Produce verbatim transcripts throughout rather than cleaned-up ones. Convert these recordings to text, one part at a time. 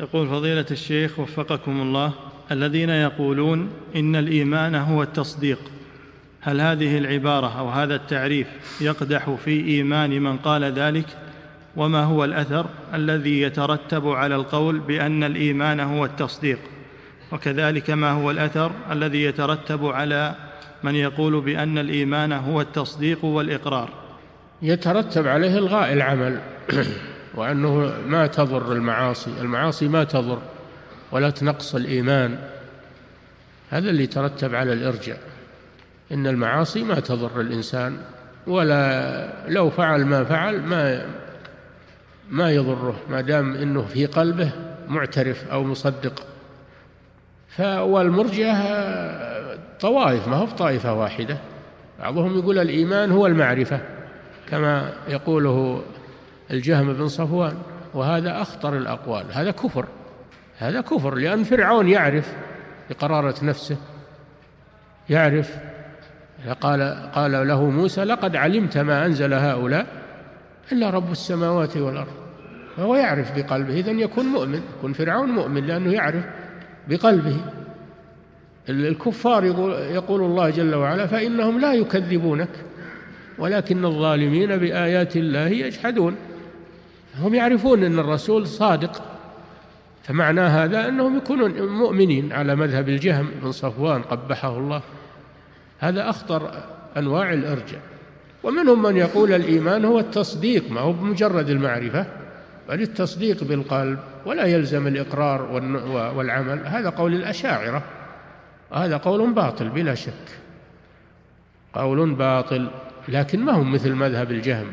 يقول فضيلة الشيخ وفقكم الله: الذين يقولون إن الإيمان هو التصديق، هل هذه العبارة أو هذا التعريف يقدح في إيمان من قال ذلك؟ وما هو الأثر الذي يترتب على القول بأن الإيمان هو التصديق؟ وكذلك ما هو الأثر الذي يترتب على من يقول بأن الإيمان هو التصديق والإقرار؟ يترتب عليه إلغاء العمل وأنه ما تضر المعاصي، المعاصي ما تضر ولا تنقص الإيمان، هذا اللي يترتب على الإرجاء، إن المعاصي ما تضر الإنسان، ولا لو فعل ما فعل ما ما يضره ما دام إنه في قلبه معترف أو مصدق. فالمرجئة طوائف، ما هو طائفة واحدة، بعضهم يقول الإيمان هو المعرفة كما يقوله الجهم بن صفوان، وهذا أخطر الأقوال، هذا كفر، هذا كفر، لأن فرعون يعرف بقرارة نفسه، يعرف، قال, قال له موسى: لقد علمت ما أنزل هؤلاء إلا رب السماوات والأرض، فهو يعرف بقلبه، إذن يكون مؤمن، يكون فرعون مؤمن لأنه يعرف بقلبه. الكفار يقول, يقول الله جل وعلا: فإنهم لا يكذبونك ولكن الظالمين بآيات الله يجحدون. هم يعرفون أن الرسول صادق، فمعنى هذا أنهم يكونون مؤمنين على مذهب الجهم بن صفوان قبحه الله. هذا أخطر أنواع الإرجاء. ومنهم من يقول الإيمان هو التصديق، ما هو بمجرد المعرفة بل التصديق بالقلب ولا يلزم الإقرار والعمل، هذا قول الأشاعرة، هذا قول باطل بلا شك، قول باطل، لكن ما هم مثل مذهب الجهم.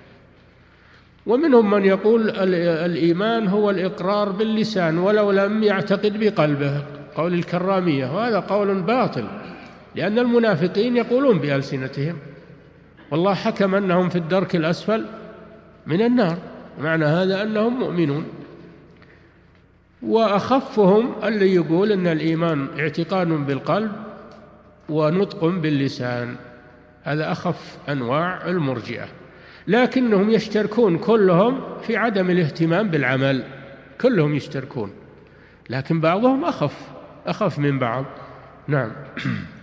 ومنهم من يقول الإيمان هو الإقرار باللسان ولو لم يعتقد بقلبه، قول الكرامية، وهذا قول باطل، لأن المنافقين يقولون بألسنتهم والله حكم أنهم في الدرك الأسفل من النار، معنى هذا أنهم مؤمنون. وأخفهم اللي يقول أن الإيمان اعتقاد بالقلب ونطق باللسان، هذا أخف أنواع المرجئة، لكنهم يشتركون كلهم في عدم الاهتمام بالعمل، كلهم يشتركون، لكن بعضهم أخف أخف من بعض. نعم.